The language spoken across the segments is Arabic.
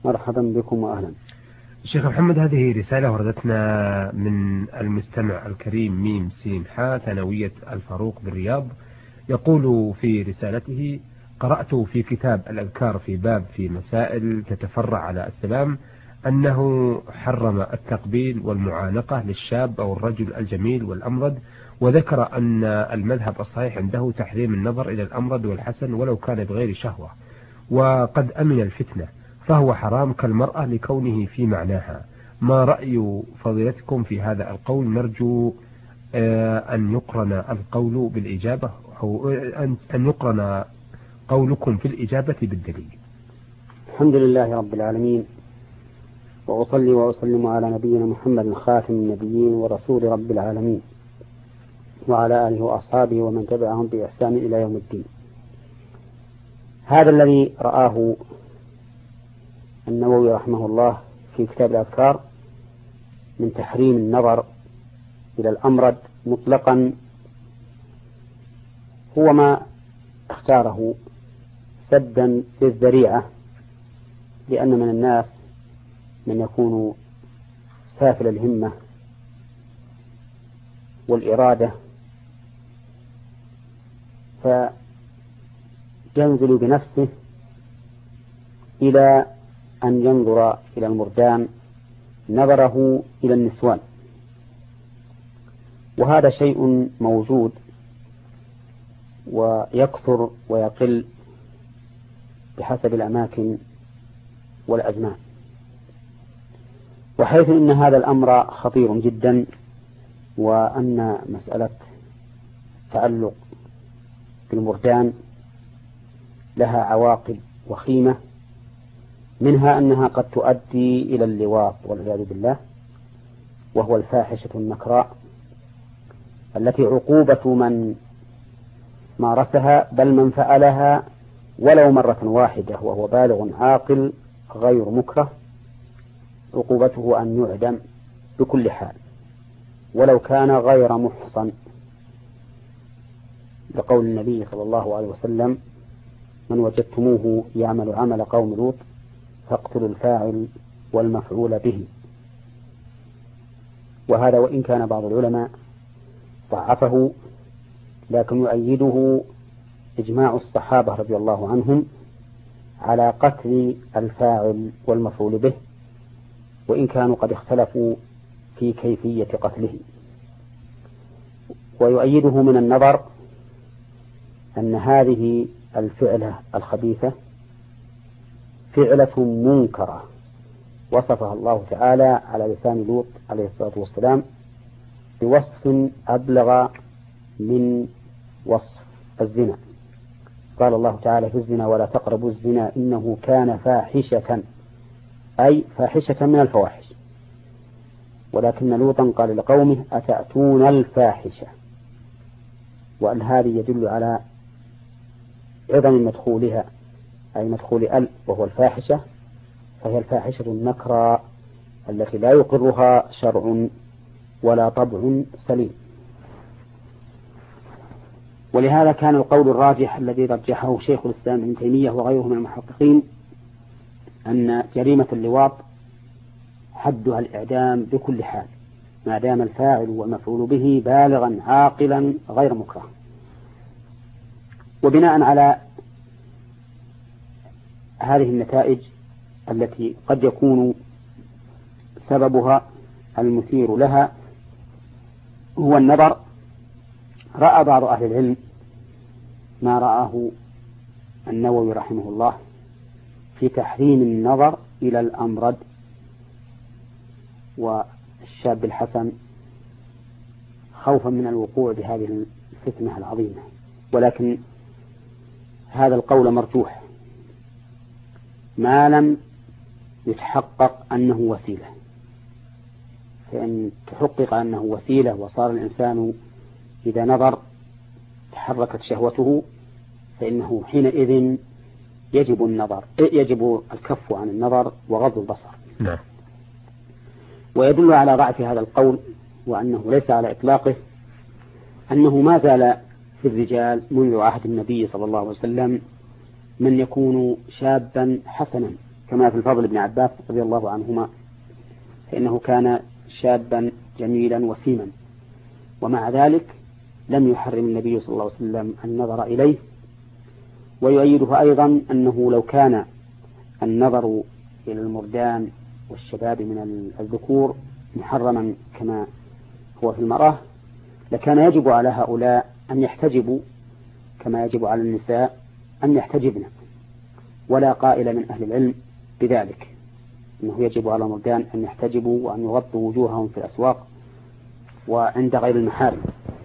مرحبا بكم وأهلا. شيخ محمد، هذه رسالة وردتنا من المستمع الكريم ميم سين حا ثانوية الفاروق بالرياض. يقول في رسالته: قرأت في كتاب الأذكار في باب في مسائل تتفرع على السلام أنه حرم التقبيل والمعانقة للشاب أو الرجل الجميل والأمرد، وذكر أن المذهب الصحيح عنده تحريم النظر إلى الأمرد والحسن ولو كان بغير شهوة، وقد أمن الفتنة، فهو حرام كالمرأة لكونه في معناها. ما رأي فضيلتكم في هذا القول؟ نرجو أن يقرن القول بالإجابة، أو أن يقرن قولكم في الإجابة بالدليل. الحمد لله رب العالمين، وأصلي وأسلم على نبينا محمد خاتم النبيين ورسول رب العالمين، وعلى آله وأصحابه ومن تبعهم بإحسان إلى يوم الدين. هذا الذي رآه النووي رحمه الله في كتاب الأذكار من تحريم النظر إلى الأمرد مطلقا هو ما اختاره سدا للذريعة، لأن من الناس من يكون سافل الهمة والإرادة فينزل بنفسه إلى أن ينظر إلى المردان نظره إلى النسوان، وهذا شيء موجود ويكثر ويقل بحسب الأماكن والأزمان، وحيث إن هذا الأمر خطير جدا، وأن مسألة تعلق بالمردان لها عواقب وخيمة، منها أنها قد تؤدي إلى اللواط والعياذ بالله، وهو الفاحشة النكراء التي عقوبة من مارسها بل من فعلها ولو مرة واحدة وهو بالغ عاقل غير مكره عقوبته أن يعدم بكل حال ولو كان غير محصن، لقول النبي صلى الله عليه وسلم: من وجدتموه يعمل عمل قوم لوط فاقتلوا الفاعل والمفعول به. وهذا وإن كان بعض العلماء ضعفه، لكن يؤيده إجماع الصحابة رضي الله عنهم على قتل الفاعل والمفعول به، وإن كانوا قد اختلفوا في كيفية قتله. ويؤيده من النظر أن هذه الفعلة الخبيثة فعلة منكرة وصفها الله تعالى على لسان لوط عليه الصلاة والسلام بوصف أبلغ من وصف الزنا. قال الله تعالى في الزنا: ولا تقربوا الزنا إنه كان فاحشة، أي فاحشة من الفواحش. ولكن لوطا قال لقومه: أتأتون الفاحشة، وأن هذه يدل على عظم مدخولها، أي مدخول وهو الفاحشة، فهي الفاحشة النكراء التي لا يقرها شرع ولا طبع سليم. ولهذا كان القول الراجح الذي رجحه شيخ الإسلام ابن تيمية وغيره من المحققين أن جريمة اللواط حدها الإعدام بكل حال ما دام الفاعل والمفعول به بالغا عاقلا غير مكره. وبناء على هذه النتائج التي قد يكون سببها المثير لها هو النظر، رأى بعض أهل العلم ما رآه النووي رحمه الله في تحريم النظر إلى الأمرد والشاب الحسن خوفا من الوقوع بهذه الفتنة العظيمة، ولكن هذا القول مرجوح ما لم يتحقق أنه وسيلة. فإن تحقق أنه وسيلة وصار الإنسان إذا نظر تحركت شهوته فإنه حينئذ يجب الكف عن النظر وغض البصر. نعم. ويدل على ضعف هذا القول وأنه ليس على إطلاقه أنه ما زال في الرجال منذ عهد النبي صلى الله عليه وسلم من يكون شابا حسنا كما في الفضل بن عباس رضي الله عنهما، فإنه كان شابا جميلا وسيما، ومع ذلك لم يحرم النبي صلى الله عليه وسلم النظر إليه. ويؤيده أيضا أنه لو كان النظر إلى المردان والشباب من الذكور محرما كما هو في المرأة، لكان يجب على هؤلاء أن يحتجبوا كما يجب على النساء أن يحتجبن، ولا قائل من أهل العلم بذلك، أنه يجب على المردان أن يحتجبوا وأن يغطوا وجوههم في الأسواق وعند غير المحارم.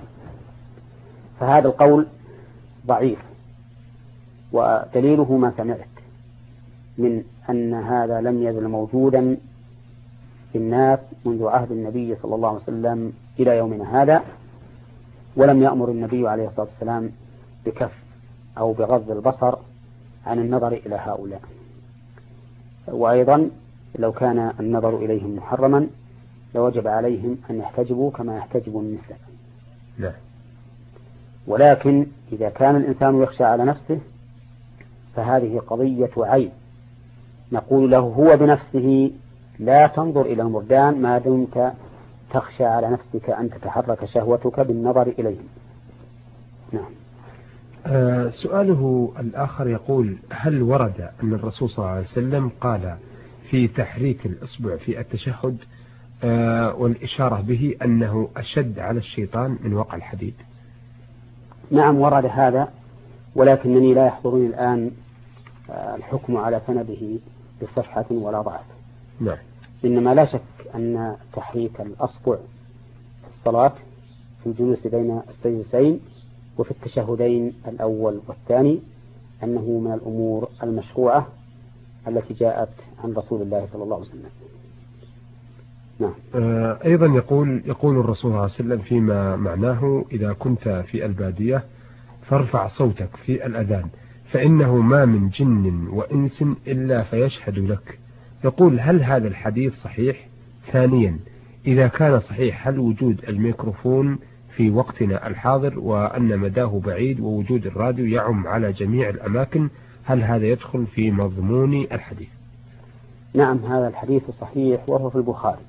فهذا القول ضعيف، ودليله ما سمعت من أن هذا لم يزل موجودا في الناس منذ عهد النبي صلى الله عليه وسلم إلى يومنا هذا، ولم يأمر النبي عليه الصلاة والسلام بكف أو بغض البصر عن النظر إلى هؤلاء. وأيضا لو كان النظر إليهم محرما لوجب عليهم أن يحتجبوا كما يحتجب النساء. لا. ولكن إذا كان الإنسان يخشى على نفسه فهذه قضية عين، نقول له هو بنفسه لا تنظر إلى المردان ما دمت تخشى على نفسك أن تتحرك شهوتك بالنظر إليهم. نعم. سؤاله الآخر يقول: هل ورد أن الرسول صلى الله عليه وسلم قال في تحريك الإصبع في التشهد والإشارة به أنه أشد على الشيطان من وقع الحديد؟ نعم ورد هذا، ولكنني لا يحضرني الآن الحكم على سنده بصحة ولا ضعف. نعم. إنما لا شك أن تحريك الأصبع في الصلاة في الجلوس بين السجدتين وفي التشهدين الأول والثاني أنه من الأمور المشروعة التي جاءت عن رسول الله صلى الله عليه وسلم. نعم. أيضا يقول الرسول صلى الله عليه وسلم فيما معناه: إذا كنت في البادية فارفع صوتك في الأذان فإنه ما من جن وإنس إلا فيشهد لك. يقول: هل هذا الحديث صحيح؟ ثانيا، إذا كان صحيح هل وجود الميكروفون في وقتنا الحاضر وأن مداه بعيد ووجود الراديو يعم على جميع الأماكن، هل هذا يدخل في مضمون الحديث؟ نعم، هذا الحديث صحيح وهو في البخاري،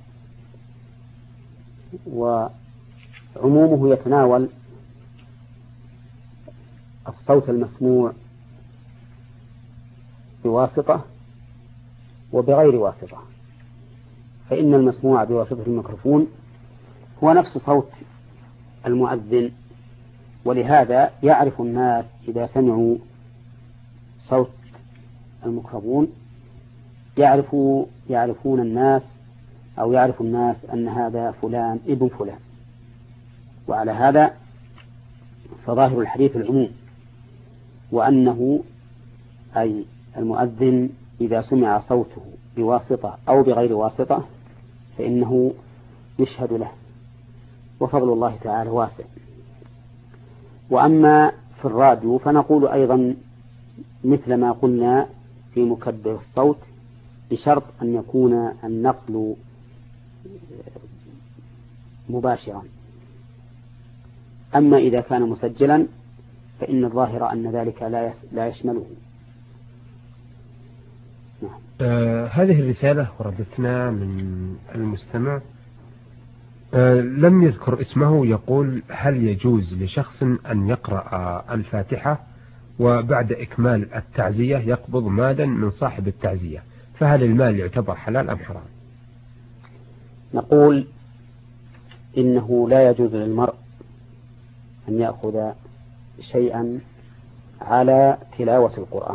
وعمومه يتناول الصوت المسموع بواسطة وبغير واسطة، فإن المسموع بواسطة الميكروفون هو نفس صوت المؤذن، ولهذا يعرف الناس إذا سمعوا صوت الميكروفون يعرفون الناس أو يعرف الناس أن هذا فلان ابن فلان. وعلى هذا فظاهر الحديث العموم، وأنه أي المؤذن إذا سمع صوته بواسطة أو بغير واسطة فإنه يشهد له، وفضل الله تعالى واسع. وأما في الراديو فنقول أيضا مثل ما قلنا في مكبر الصوت، بشرط أن يكون النقل مباشرا. أما إذا كان مسجلا فإن الظاهر أن ذلك لا يشمله. نعم. هذه الرسالة وردتنا من المستمع لم يذكر اسمه، يقول: هل يجوز لشخص أن يقرأ الفاتحة وبعد إكمال التعزية يقبض مالا من صاحب التعزية، فهل المال يعتبر حلال أم حرام؟ نقول إنه لا يجوز للمرء أن يأخذ شيئا على تلاوة القرآن،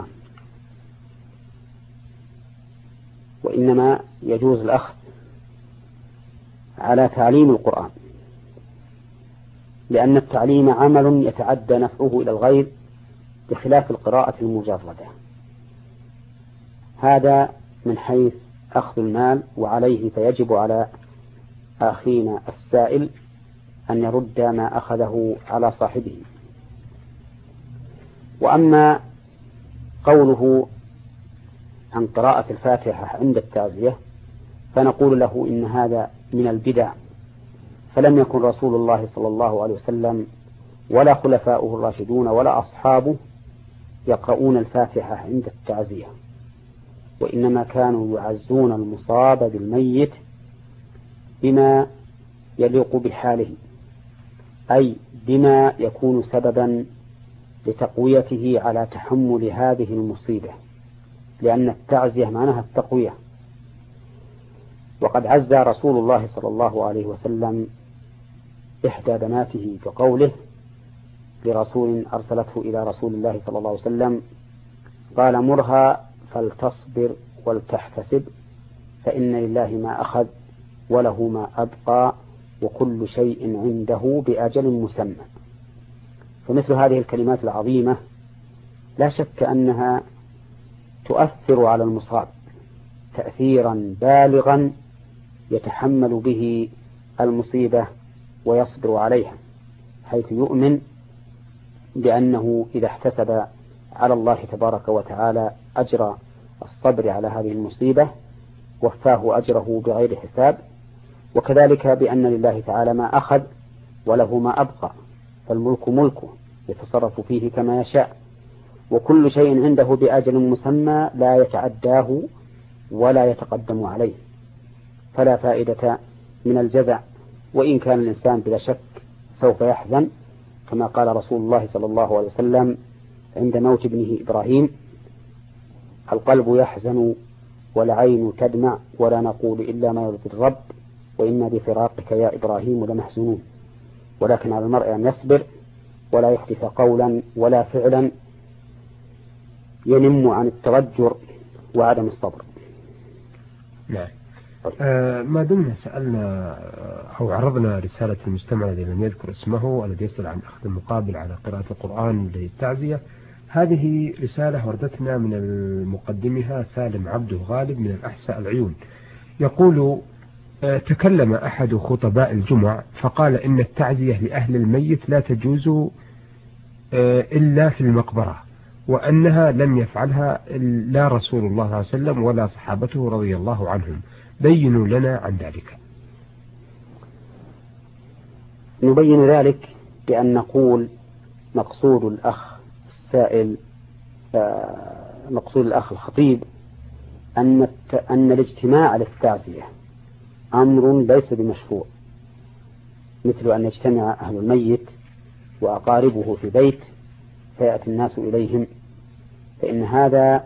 وإنما يجوز الأخذ على تعليم القرآن، لأن التعليم عمل يتعدى نفعه إلى الغير بخلاف القراءة المجردة. هذا من حيث أخذ المال، وعليه فيجب على أخينا السائل أن يرد ما أخذه على صاحبه. وأما قوله عن قراءة الفاتحة عند التعزية فنقول له إن هذا من البدع، فلم يكن رسول الله صلى الله عليه وسلم ولا خلفاؤه الراشدون ولا أصحابه يقرؤون الفاتحة عند التعزية، وإنما كانوا يعزون المصاب بالميت بما يليق بحاله، أي بما يكون سببا لتقويته على تحمل هذه المصيبة، لأن التعزية معناها التقوية. وقد عزى رسول الله صلى الله عليه وسلم إحدى بناته بقوله لرسول أرسلته إلى رسول الله صلى الله عليه وسلم، قال: مرها فلتصبر ولتحتسب، فإن لله ما أخذ وله ما أبقى وكل شيء عنده بأجل مسمى. فمثل هذه الكلمات العظيمة لا شك أنها تؤثر على المصاب تأثيرا بالغا يتحمل به المصيبة ويصبر عليها، حيث يؤمن بأنه إذا احتسب على الله تبارك وتعالى أجر الصبر على هذه المصيبة وفاه أجره بغير حساب، وكذلك بأن لله تعالى ما أخذ وله ما أبقى، فالملك ملكه يتصرف فيه كما يشاء، وكل شيء عنده بأجل مسمى لا يتعداه ولا يتقدم عليه، فلا فائدة من الجزع، وإن كان الإنسان بلا شك سوف يحزن، كما قال رسول الله صلى الله عليه وسلم عند موت ابنه إبراهيم: القلب يحزن والعين تدمع ولا نقول إلا ما يرضي الرب وإنا بفراقك يا إبراهيم لمحزونون. ولكن على المرء أن يصبر ولا يحدث قولا ولا فعلا ينم عن الترجر وعدم الصبر. نعم. ما دمنا سألنا أو عرضنا رسالة المستمع الذي لم يذكر اسمه الذي يسأل عن أخذ المقابل على قراءة القرآن للتعزية، هذه رسالة وردتنا من المقدمها سالم عبده غالب من الأحساء العيون، يقول: تكلم أحد خطباء الجمع فقال إن التعزية لأهل الميت لا تجوز إلا في المقبرة، وأنها لم يفعلها لا رسول الله صلى الله عليه وسلم ولا صحابته رضي الله عنهم، بينوا لنا عن ذلك. نبين ذلك بأن نقول مقصود الأخ السائل، مقصود الأخ الخطيب، أن الاجتماع للتعزية أمر ليس بمشروع، مثل أن يجتمع أهل الميت وأقاربه في بيت فيأتي الناس إليهم، فإن هذا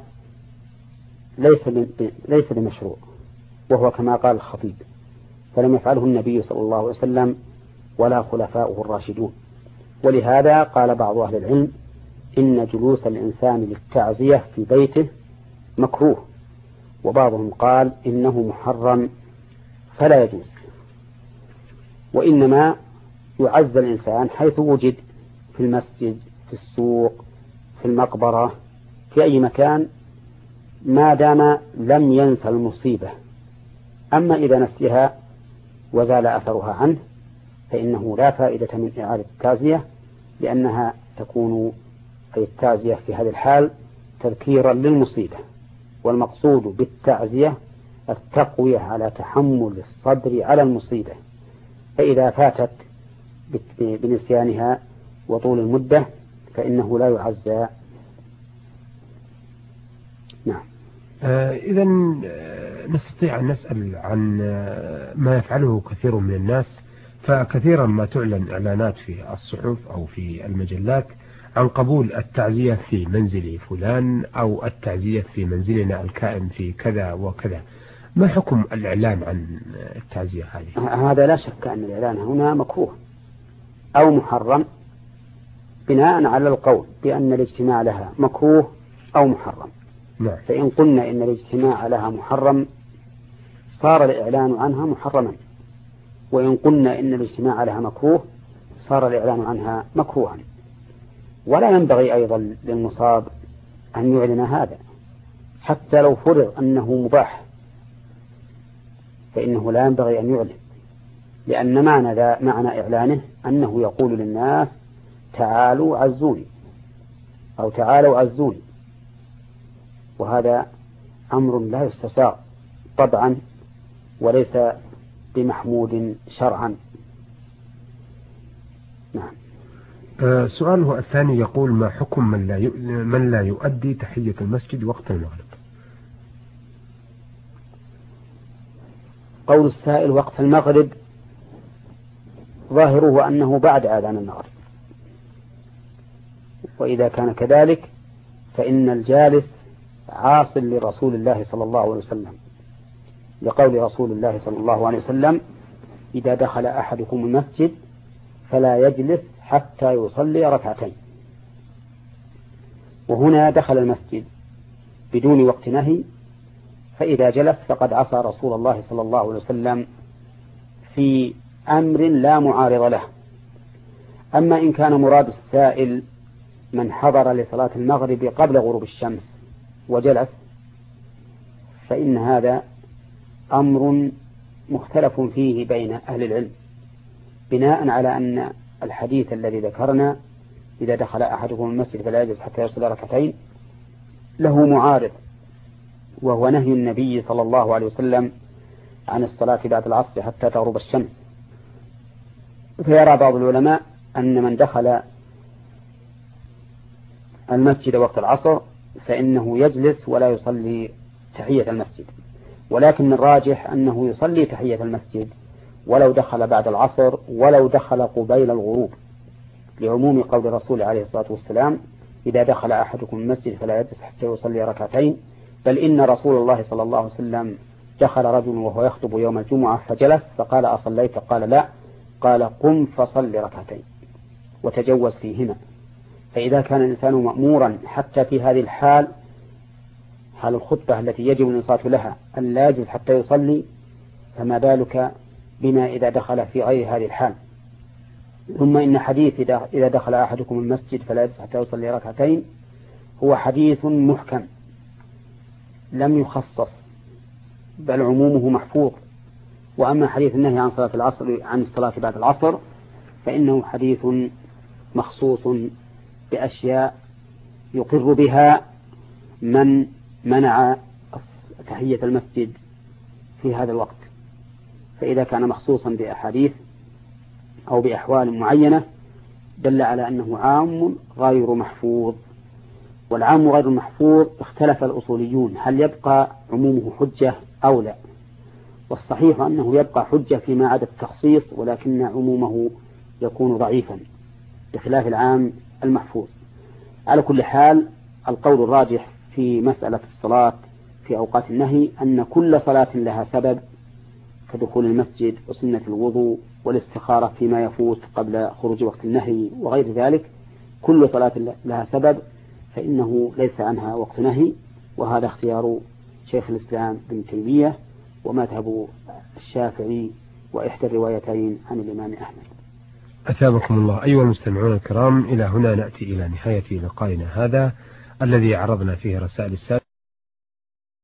ليس بمشروع، وهو كما قال الخطيب، فلم يفعله النبي صلى الله عليه وسلم ولا خلفاؤه الراشدون. ولهذا قال بعض أهل العلم إن جلوس الإنسان للتعزية في بيته مكروه، وبعضهم قال إنه محرم فلا يجوز، وإنما يعز الإنسان حيث وجد، في المسجد، في السوق، في المقبرة، في أي مكان، ما دام لم ينسى المصيبة. أما إذا نسيها وزال أثرها عنه فإنه لا فائدة من إعادة التعزية، لأنها تكون أي التعزية في هذه الحال تذكيرا للمصيبة، والمقصود بالتعزية التقوية على تحمل الصبر على المصيبة، فإذا فاتت بنسيانها وطول المدة فإنه لا يعزى. نعم. إذا نستطيع أن نسأل عن ما يفعله كثير من الناس، فكثيرا ما تعلن إعلانات في الصحف أو في المجلات عن قبول التعزية في منزل فلان أو التعزية في منزلنا الكائن في كذا وكذا، ما حكم الإعلان عن التعزية هذه؟ هذا لا شك أن الإعلان هنا مكروه أو محرم، بناء على القول بأن الاجتماع لها مكروه أو محرم. نعم. فإن قلنا إن الاجتماع لها محرم صار الإعلان عنها محرما، وإن قلنا إن الاجتماع لها مكروه صار الإعلان عنها مكروها. ولا ينبغي أيضا للمصاب أن يعلن هذا، حتى لو فرض أنه مباح فإنه لا ينبغي أن يعلن، لأن معنى إعلانه أنه يقول للناس تعالوا عزوني أو تعالوا عزوني، وهذا أمر لا يستساغ طبعا وليس بمحمود شرعا. نعم. سؤاله الثاني يقول: ما حكم من لا يؤدي تحية المسجد وقت المغرب؟ قول السائل وقت المغرب ظاهره أنه بعد آذان المغرب، وإذا كان كذلك فإن الجالس عاص لرسول الله صلى الله عليه وسلم، لقول رسول الله صلى الله عليه وسلم إذا دخل أحدكم المسجد فلا يجلس حتى يصلي ركعتين. وهنا دخل المسجد بدون وقت نهي، فإذا جلس فقد عصى رسول الله صلى الله عليه وسلم في أمر لا معارض له. أما إن كان مراد السائل من حضر لصلاة المغرب قبل غروب الشمس وجلس، فإن هذا أمر مختلف فيه بين أهل العلم، بناء على أن الحديث الذي ذكرنا إذا دخل أحدكم المسجد فلا يجلس حتى يصلي ركعتين له معارض، وهو نهي النبي صلى الله عليه وسلم عن الصلاة بعد العصر حتى تغرب الشمس. فيرى بعض العلماء أن من دخل المسجد وقت العصر فإنه يجلس ولا يصلي تحية المسجد، ولكن الراجح أنه يصلي تحية المسجد ولو دخل بعد العصر ولو دخل قبيل الغروب، لعموم قول الرسول عليه الصلاة والسلام إذا دخل أحدكم المسجد فلا يجلس حتى يصلي ركعتين. بل إن رسول الله صلى الله عليه وسلم دخل رجل وهو يخطب يوم الجمعة فجلس فقال أصليت؟ قال لا، قال قم فصل ركعتين وتجوز فيهما. فإذا كان الإنسان مأمورا حتى في هذه الحال، حال الخطبة التي يجب الإنصات لها، أن لا يجلس حتى يصلي، فما بالك بما إذا دخل في غير هذه الحال. ثم إن حديث إذا دخل أحدكم المسجد فلا يجلس حتى يصلي ركعتين هو حديث محكم لم يخصص، بل عمومه محفوظ. وأما حديث النهي عن صلاة العصر عن الصلاة بعد العصر فإنه حديث مخصوص بأشياء يقر بها من منع تحية المسجد في هذا الوقت. فإذا كان مخصوصا بأحاديث أو بأحوال معينة دل على أنه عام غير محفوظ. والعام غير المحفوظ اختلف الأصوليون هل يبقى عمومه حجة أو لا، والصحيح أنه يبقى حجة فيما عدا التخصيص، ولكن عمومه يكون ضعيفا بخلاف العام المحفوظ. على كل حال القول الراجح في مسألة الصلاة في أوقات النهي أن كل صلاة لها سبب كدخول المسجد وسنة الوضوء والاستخارة فيما يفوت قبل خروج وقت النهي وغير ذلك، كل صلاة لها سبب، فإنه ليس عنها وقت نهي. وهذا اختيار شيخ الإسلام ابن تيمية ومذهب الشافعي وإحدى الروايتين عن الإمام أحمد. أثابكم الله. أيها المستمعون الكرام، إلى هنا نأتي إلى نهاية لقائنا هذا الذي عرضنا فيه رسائل السادة.